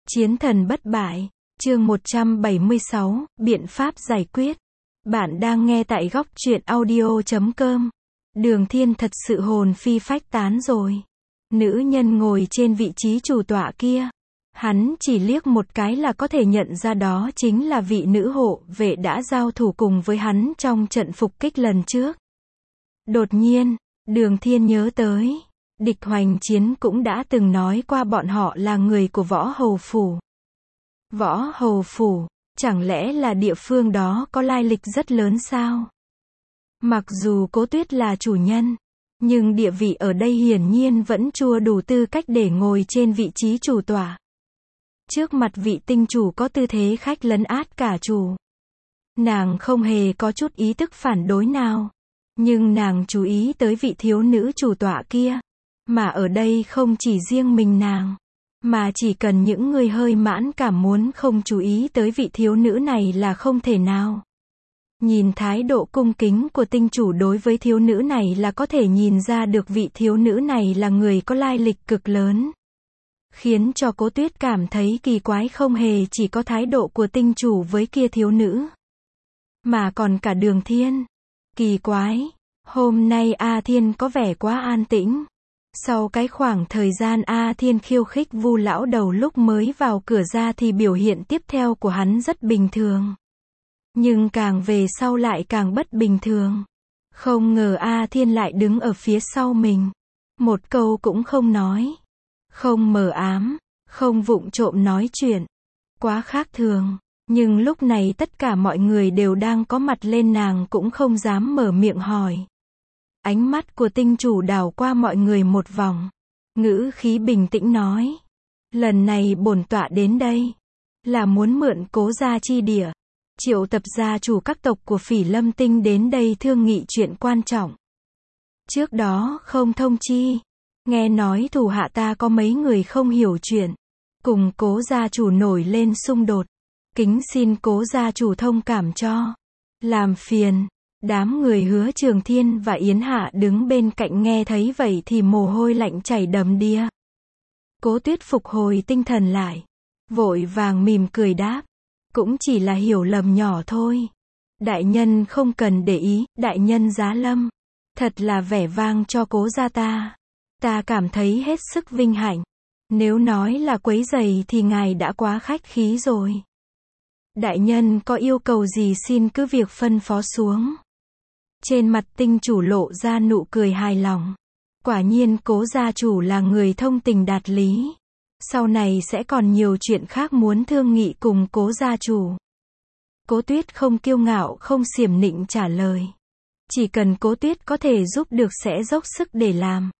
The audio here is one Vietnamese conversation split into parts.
Chiến thần bất bại, chương 176, biện pháp giải quyết. Bạn đang nghe tại góc truyện audio.com. Đường Thiên thật sự hồn phi phách tán rồi. Nữ nhân ngồi trên vị trí chủ tọa kia. Hắn chỉ liếc một cái là có thể nhận ra đó chính là vị nữ hộ vệ đã giao thủ cùng với hắn trong trận phục kích lần trước. Đột nhiên, Đường Thiên nhớ tới. Địch Hoành Chiến cũng đã từng nói qua bọn họ là người của Võ Hầu Phủ. Võ Hầu Phủ, chẳng lẽ là địa phương đó có lai lịch rất lớn sao? Mặc dù Cố Tuyết là chủ nhân, nhưng địa vị ở đây hiển nhiên vẫn chưa đủ tư cách để ngồi trên vị trí chủ tọa. Trước mặt vị tinh chủ có tư thế khách lấn át cả chủ. Nàng không hề có chút ý thức phản đối nào. Nhưng nàng chú ý tới vị thiếu nữ chủ tọa kia. Mà ở đây không chỉ riêng mình nàng, mà chỉ cần những người hơi mãn cảm muốn không chú ý tới vị thiếu nữ này là không thể nào. Nhìn thái độ cung kính của tinh chủ đối với thiếu nữ này là có thể nhìn ra được vị thiếu nữ này là người có lai lịch cực lớn. Khiến cho Cố Tuyết cảm thấy kỳ quái không hề chỉ có thái độ của tinh chủ với kia thiếu nữ, mà còn cả Đường Thiên. Kỳ quái, hôm nay A Thiên có vẻ quá an tĩnh. Sau cái khoảng thời gian A Thiên khiêu khích Vu lão đầu lúc mới vào cửa ra thì biểu hiện tiếp theo của hắn rất bình thường. Nhưng càng về sau lại càng bất bình thường. Không ngờ A Thiên lại đứng ở phía sau mình. Một câu cũng không nói. Không mờ ám, không vụng trộm nói chuyện. Quá khác thường. Nhưng lúc này tất cả mọi người đều đang có mặt lên nàng cũng không dám mở miệng hỏi. Ánh mắt của tinh chủ đảo qua mọi người một vòng. Ngữ khí bình tĩnh nói. Lần này bổn tọa đến đây là muốn mượn Cố gia chi địa. Triệu tập gia chủ các tộc của Phỉ Lâm Tinh đến đây thương nghị chuyện quan trọng. Trước đó không thông chi. Nghe nói thủ hạ ta có mấy người không hiểu chuyện. Cùng Cố gia chủ nổi lên xung đột. Kính xin Cố gia chủ thông cảm cho. Làm phiền. Đám người Hứa Trường Thiên và Yến Hạ đứng bên cạnh nghe thấy vậy thì mồ hôi lạnh chảy đầm đìa. Cố Tuyết phục hồi tinh thần lại. Vội vàng mỉm cười đáp. Cũng chỉ là hiểu lầm nhỏ thôi. Đại nhân không cần để ý, đại nhân giá lâm. Thật là vẻ vang cho Cố gia ta. Ta cảm thấy hết sức vinh hạnh. Nếu nói là quấy rầy thì ngài đã quá khách khí rồi. Đại nhân có yêu cầu gì xin cứ việc phân phó xuống. Trên mặt tinh chủ lộ ra nụ cười hài lòng. Quả nhiên Cố gia chủ là người thông tình đạt lý. Sau này sẽ còn nhiều chuyện khác muốn thương nghị cùng Cố gia chủ. Cố Tuyết không kiêu ngạo không xiểm nịnh trả lời. Chỉ cần Cố Tuyết có thể giúp được sẽ dốc sức để làm.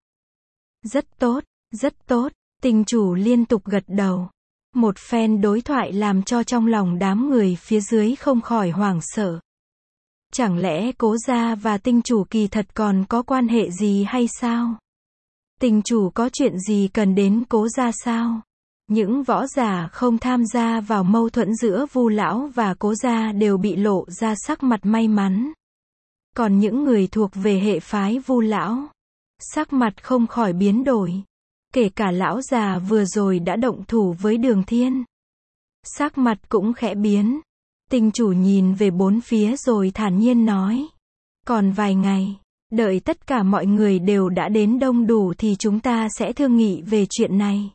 Rất tốt, rất tốt. Tinh chủ liên tục gật đầu. Một phen đối thoại làm cho trong lòng đám người phía dưới không khỏi hoảng sợ. Chẳng lẽ Cố gia và tinh chủ kỳ thật còn có quan hệ gì hay sao? Tinh chủ có chuyện gì cần đến Cố gia sao? Những võ giả không tham gia vào mâu thuẫn giữa Vu lão và Cố gia đều bị lộ ra sắc mặt may mắn. Còn những người thuộc về hệ phái Vu lão, sắc mặt không khỏi biến đổi. Kể cả lão già vừa rồi đã động thủ với Đường Thiên, sắc mặt cũng khẽ biến. Tinh chủ nhìn về bốn phía rồi thản nhiên nói. Còn vài ngày, đợi tất cả mọi người đều đã đến đông đủ thì chúng ta sẽ thương nghị về chuyện này.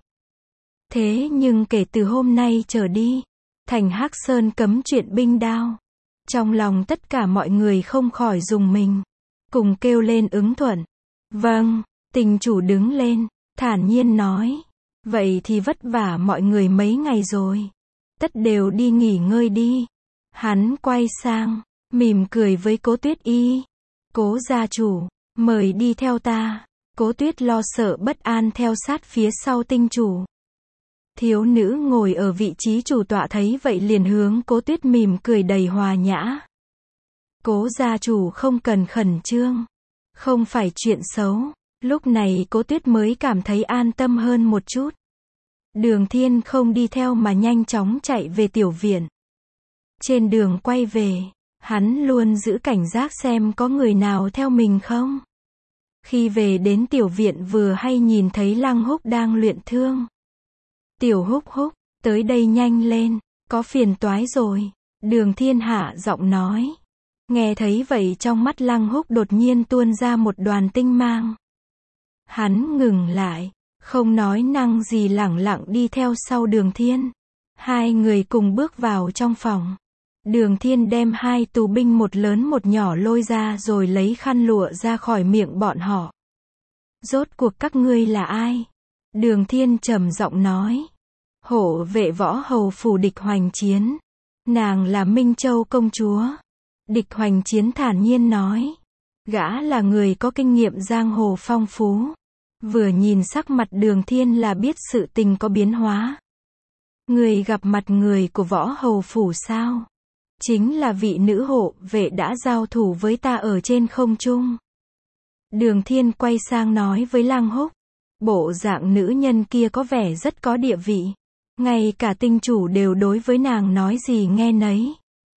Thế nhưng kể từ hôm nay trở đi, thành Hắc Sơn cấm chuyện binh đao. Trong lòng tất cả mọi người không khỏi rùng mình. Cùng kêu lên ứng thuận. Vâng, tinh chủ đứng lên, thản nhiên nói. Vậy thì vất vả mọi người mấy ngày rồi. Tất đều đi nghỉ ngơi đi. Hắn quay sang, mỉm cười với Cố Tuyết y. Cố gia chủ, mời đi theo ta. Cố Tuyết lo sợ bất an theo sát phía sau tinh chủ. Thiếu nữ ngồi ở vị trí chủ tọa thấy vậy liền hướng Cố Tuyết mỉm cười đầy hòa nhã. Cố gia chủ không cần khẩn trương. Không phải chuyện xấu. Lúc này Cố Tuyết mới cảm thấy an tâm hơn một chút. Đường Thiên không đi theo mà nhanh chóng chạy về tiểu viện. Trên đường quay về, hắn luôn giữ cảnh giác xem có người nào theo mình không. Khi về đến tiểu viện vừa hay nhìn thấy Lăng Húc đang luyện thương. Tiểu Húc Húc, Tới đây nhanh lên, có phiền toái rồi. Đường Thiên hạ giọng nói. Nghe thấy vậy trong mắt Lăng Húc đột nhiên tuôn ra một đoàn tinh mang. Hắn ngừng lại, không nói năng gì lẳng lặng đi theo sau Đường Thiên. Hai người cùng bước vào trong phòng. Đường Thiên đem hai tù binh một lớn một nhỏ lôi ra rồi lấy khăn lụa ra khỏi miệng bọn họ. Rốt cuộc các ngươi là ai? Đường Thiên trầm giọng nói. Hộ vệ võ hầu phủ Địch Hoành Chiến. Nàng là Minh Châu công chúa. Địch Hoành Chiến thản nhiên nói. Gã là người có kinh nghiệm giang hồ phong phú. Vừa nhìn sắc mặt Đường Thiên là biết sự tình có biến hóa. Người gặp mặt người của võ hầu phủ sao? Chính là vị nữ hộ vệ đã giao thủ với ta ở trên không trung. Đường Thiên quay sang nói với Lăng Húc. Bộ dạng nữ nhân kia có vẻ rất có địa vị. Ngay cả tinh chủ đều đối với nàng nói gì nghe nấy.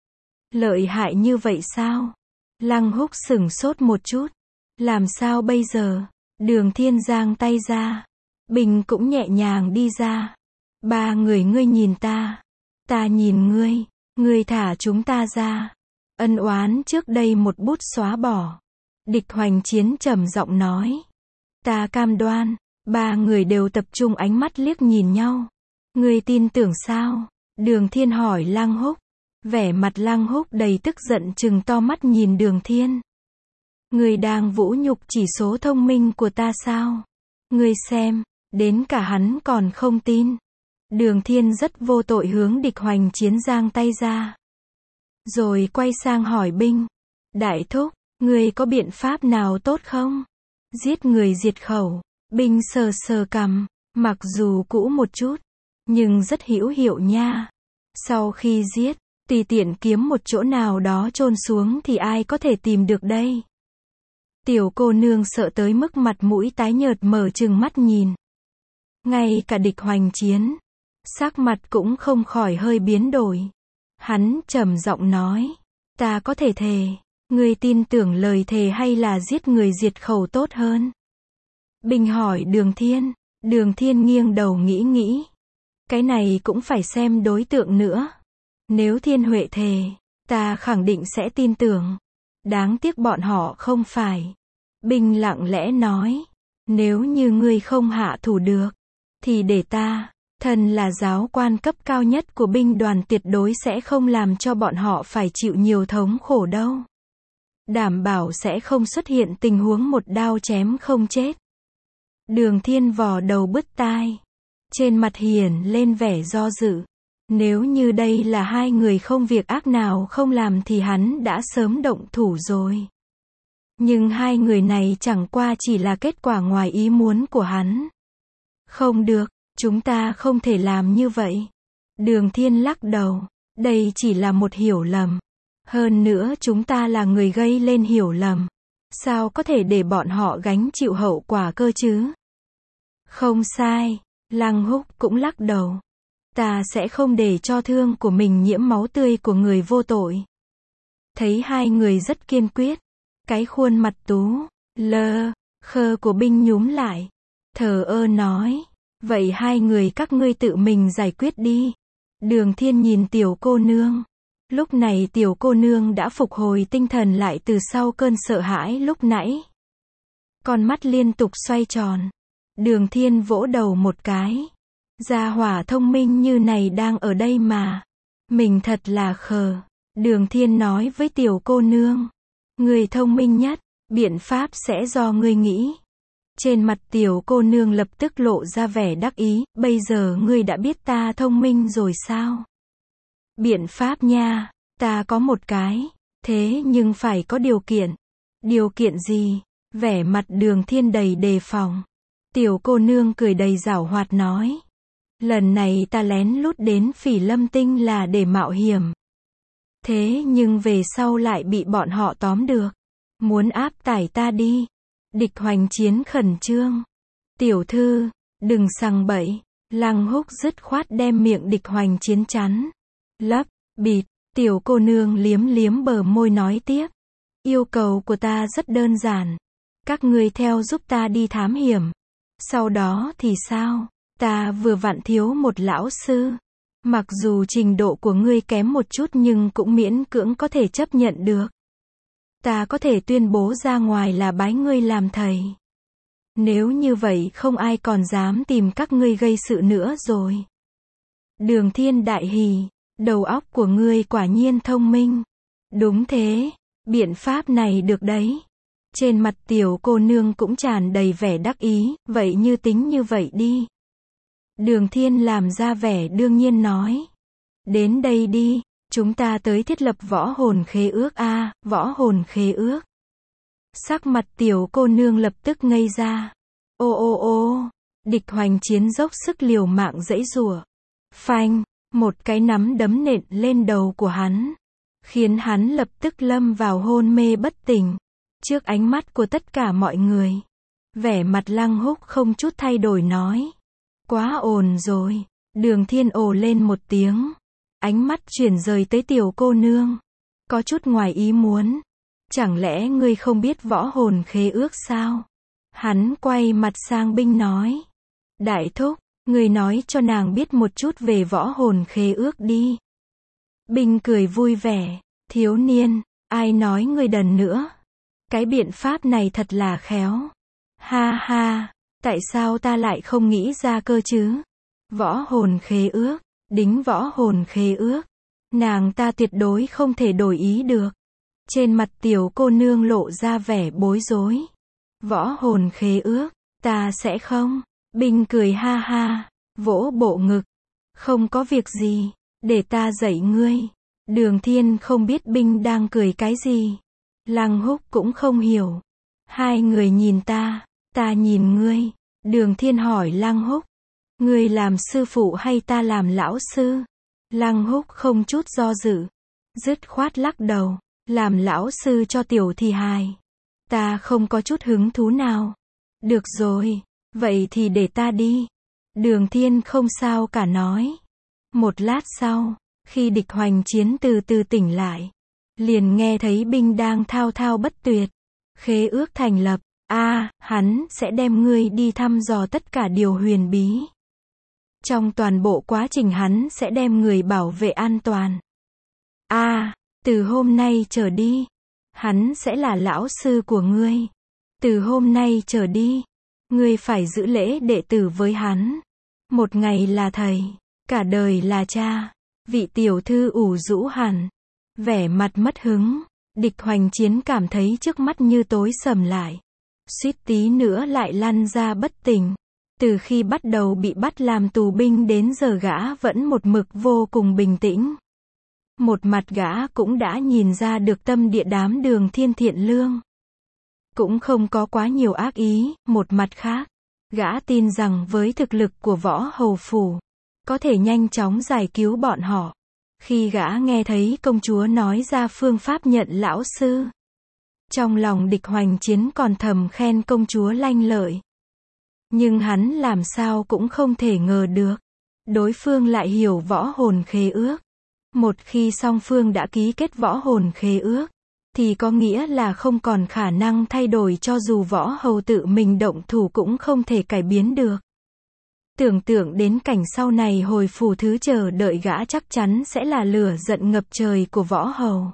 Lợi hại như vậy sao? Lăng Húc sửng sốt một chút. Làm sao bây giờ? Đường Thiên giang tay ra. Bình cũng nhẹ nhàng đi ra. Ba người ngươi nhìn ta. Ta nhìn ngươi. Ngươi thả chúng ta ra. Ân oán trước đây một bút xóa bỏ. Địch Hoành Chiến trầm giọng nói. Ta cam đoan. Ba người đều tập trung ánh mắt liếc nhìn nhau. Ngươi tin tưởng sao? Đường Thiên hỏi Lăng Húc. Vẻ mặt Lăng Húc đầy tức giận trừng to mắt nhìn Đường Thiên. Ngươi đang vũ nhục chỉ số thông minh của ta sao? Ngươi xem, đến cả hắn còn không tin. Đường Thiên rất vô tội hướng Địch Hoành Chiến giang tay ra. Rồi quay sang hỏi binh. Đại thúc, ngươi có biện pháp nào tốt không? Giết người diệt khẩu. Binh sờ sờ cằm, mặc dù cũ một chút, nhưng rất hữu hiệu nha. Sau khi giết, tùy tiện kiếm một chỗ nào đó chôn xuống thì ai có thể tìm được đây? Tiểu cô nương sợ tới mức mặt mũi tái nhợt mở trừng mắt nhìn. Ngay cả Địch Hoành Chiến, sắc mặt cũng không khỏi hơi biến đổi. Hắn trầm giọng nói, ta có thể thề, ngươi tin tưởng lời thề hay là giết người diệt khẩu tốt hơn? Bình hỏi Đường Thiên. Đường Thiên nghiêng đầu nghĩ. Cái này cũng phải xem đối tượng nữa. Nếu Thiên Huệ thề, ta khẳng định sẽ tin tưởng. Đáng tiếc bọn họ không phải. Bình lặng lẽ nói. Nếu như ngươi không hạ thủ được, thì để ta, thân là giáo quan cấp cao nhất của binh đoàn tuyệt đối sẽ không làm cho bọn họ phải chịu nhiều thống khổ đâu. Đảm bảo sẽ không xuất hiện tình huống một đao chém không chết. Đường Thiên vò đầu bứt tai. Trên mặt hiển lên vẻ do dự. Nếu như đây là hai người không việc ác nào không làm thì hắn đã sớm động thủ rồi. Nhưng hai người này chẳng qua chỉ là kết quả ngoài ý muốn của hắn. Không được, chúng ta không thể làm như vậy. Đường Thiên lắc đầu. Đây chỉ là một hiểu lầm. Hơn nữa chúng ta là người gây lên hiểu lầm. Sao có thể để bọn họ gánh chịu hậu quả cơ chứ? Không sai. Lăng Húc cũng lắc đầu. Ta sẽ không để cho thương của mình nhiễm máu tươi của người vô tội. Thấy hai người rất kiên quyết. Cái khuôn mặt tú, lơ, khơ của binh nhúm lại. Thờ ơ nói. Vậy hai người các ngươi tự mình giải quyết đi. Đường Thiên nhìn tiểu cô nương. Lúc này tiểu cô nương đã phục hồi tinh thần lại từ sau cơn sợ hãi lúc nãy. Con mắt liên tục xoay tròn. Đường Thiên vỗ đầu một cái. Gia hỏa thông minh như này đang ở đây mà. Mình thật là khờ. Đường Thiên nói với tiểu cô nương. Người thông minh nhất, biện pháp sẽ do ngươi nghĩ. Trên mặt tiểu cô nương lập tức lộ ra vẻ đắc ý. Bây giờ ngươi đã biết ta thông minh rồi sao? Biện pháp nha, ta có một cái. Thế nhưng phải có điều kiện. Điều kiện gì? Vẻ mặt Đường Thiên đầy đề phòng. Tiểu cô nương cười đầy giảo hoạt nói. Lần này ta lén lút đến Phỉ Lâm Tinh là để mạo hiểm. Thế nhưng về sau lại bị bọn họ tóm được. Muốn áp tải ta đi. Địch Hoành Chiến khẩn trương. Tiểu thư, đừng sằng bậy. Lăng Húc dứt khoát đem miệng Địch Hoành Chiến chắn. Lấp, bịt. Tiểu cô nương liếm liếm bờ môi nói tiếp. Yêu cầu của ta rất đơn giản. Các ngươi theo giúp ta đi thám hiểm. Sau đó thì sao? Ta vừa vặn thiếu một lão sư. Mặc dù trình độ của ngươi kém một chút nhưng cũng miễn cưỡng có thể chấp nhận được. Ta có thể tuyên bố ra ngoài là bái ngươi làm thầy. Nếu như vậy không ai còn dám tìm các ngươi gây sự nữa rồi. Đường Thiên đại hỉ, đầu óc của ngươi quả nhiên thông minh. Đúng thế, biện pháp này được đấy. Trên mặt tiểu cô nương cũng tràn đầy vẻ đắc ý, vậy như tính như vậy đi. Đường Thiên làm ra vẻ đương nhiên nói. Đến đây đi, chúng ta tới thiết lập võ hồn khế ước a, võ hồn khế ước. Sắc mặt tiểu cô nương lập tức ngây ra. Ô ô ô, Địch Hoành Chiến dốc sức liều mạng giãy giụa. Phanh, một cái nắm đấm nện lên đầu của hắn, khiến hắn lập tức lâm vào hôn mê bất tỉnh. Trước ánh mắt của tất cả mọi người, vẻ mặt Lăng Húc không chút thay đổi nói. Quá ồn rồi. Đường Thiên ồ lên một tiếng. Ánh mắt chuyển rời tới tiểu cô nương. Có chút ngoài ý muốn. Chẳng lẽ ngươi không biết võ hồn khế ước sao? Hắn quay mặt sang Binh nói. Đại thúc, ngươi nói cho nàng biết một chút về võ hồn khế ước đi. Binh cười vui vẻ. Thiếu niên, ai nói ngươi đần nữa? Cái biện pháp này thật là khéo. Ha ha, tại sao ta lại không nghĩ ra cơ chứ? Võ hồn khế ước, đính võ hồn khế ước. Nàng ta tuyệt đối không thể đổi ý được. Trên mặt tiểu cô nương lộ ra vẻ bối rối. Võ hồn khế ước, ta sẽ không. Binh cười ha ha, vỗ bộ ngực. Không có việc gì, để ta dạy ngươi. Đường Thiên không biết Binh đang cười cái gì. Lăng Húc cũng không hiểu. Hai người nhìn ta nhìn ngươi. Đường Thiên hỏi Lăng Húc. Ngươi làm sư phụ hay ta làm lão sư? Lăng Húc không chút do dự. Dứt khoát lắc đầu. Làm lão sư cho tiểu thì hài. Ta không có chút hứng thú nào. Được rồi, vậy thì để ta đi. Đường Thiên không sao cả nói. Một lát sau, khi Địch Hoành Chiến từ từ tỉnh lại, liền nghe thấy Binh đang thao thao bất tuyệt. Khế ước thành lập. Hắn sẽ đem ngươi đi thăm dò tất cả điều huyền bí. Trong toàn bộ quá trình hắn sẽ đem người bảo vệ an toàn. Từ hôm nay trở đi, hắn sẽ là lão sư của ngươi. Từ hôm nay trở đi, ngươi phải giữ lễ đệ tử với hắn. Một ngày là thầy, cả đời là cha. Vị tiểu thư ủ rũ hẳn, vẻ mặt mất hứng. Địch Hoành Chiến cảm thấy trước mắt như tối sầm lại. Suýt tí nữa lại lăn ra bất tỉnh. Từ khi bắt đầu bị bắt làm tù binh đến giờ gã vẫn một mực vô cùng bình tĩnh. Một mặt gã cũng đã nhìn ra được tâm địa đám Đường Thiên thiện lương. Cũng không có quá nhiều ác ý. Một mặt khác, gã tin rằng với thực lực của Võ Hầu Phủ, có thể nhanh chóng giải cứu bọn họ. Khi gã nghe thấy công chúa nói ra phương pháp nhận lão sư, trong lòng Địch Hoành Chiến còn thầm khen công chúa lanh lợi. Nhưng hắn làm sao cũng không thể ngờ được, đối phương lại hiểu võ hồn khế ước. Một khi song phương đã ký kết võ hồn khế ước, thì có nghĩa là không còn khả năng thay đổi, cho dù Võ Hầu tự mình động thủ cũng không thể cải biến được. Tưởng tượng đến cảnh sau này hồi phủ thứ chờ đợi gã chắc chắn sẽ là lửa giận ngập trời của Võ Hầu.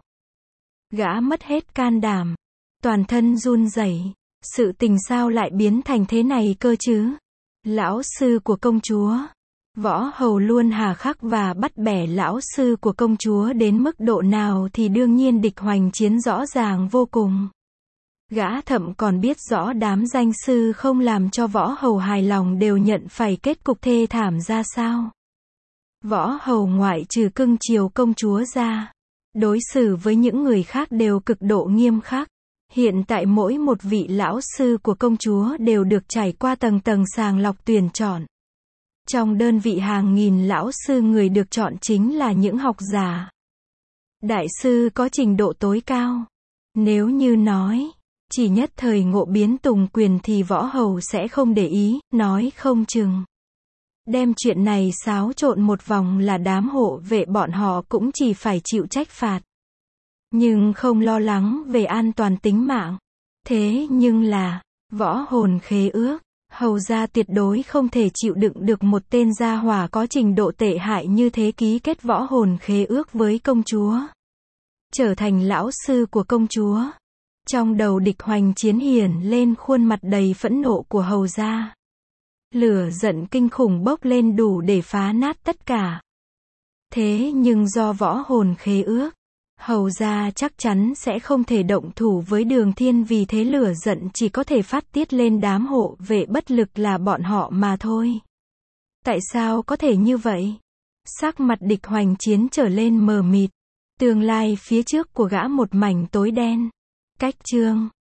Gã mất hết can đảm, toàn thân run rẩy. Sự tình sao lại biến thành thế này cơ chứ? Lão sư của công chúa. Võ Hầu luôn hà khắc và bắt bẻ lão sư của công chúa đến mức độ nào thì đương nhiên Địch Hoành Chiến rõ ràng vô cùng. Gã thậm còn biết rõ đám danh sư không làm cho Võ Hầu hài lòng đều nhận phải kết cục thê thảm ra sao. Võ Hầu ngoại trừ cưng chiều công chúa ra, đối xử với những người khác đều cực độ nghiêm khắc. Hiện tại mỗi một vị lão sư của công chúa đều được trải qua tầng tầng sàng lọc tuyển chọn. Trong đơn vị hàng nghìn lão sư, người được chọn chính là những học giả, đại sư có trình độ tối cao. Nếu như nói, chỉ nhất thời ngộ biến tùng quyền thì Võ Hầu sẽ không để ý, nói không chừng đem chuyện này xáo trộn một vòng là đám hộ vệ bọn họ cũng chỉ phải chịu trách phạt. Nhưng không lo lắng về an toàn tính mạng. Thế nhưng là, võ hồn khế ước, Hầu gia tuyệt đối không thể chịu đựng được một tên gia hỏa có trình độ tệ hại như thế ký kết võ hồn khế ước với công chúa. Trở thành lão sư của công chúa. Trong đầu Địch Hoành Chiến hiển lên khuôn mặt đầy phẫn nộ của hầu gia. Lửa giận kinh khủng bốc lên đủ để phá nát tất cả. Thế nhưng do võ hồn khế ước, hầu gia chắc chắn sẽ không thể động thủ với Đường Thiên, vì thế lửa giận chỉ có thể phát tiết lên đám hộ vệ bất lực là bọn họ mà thôi. Tại sao có thể như vậy? Sắc mặt Địch Hoành Chiến trở lên mờ mịt. Tương lai phía trước của gã một mảnh tối đen. Cách chương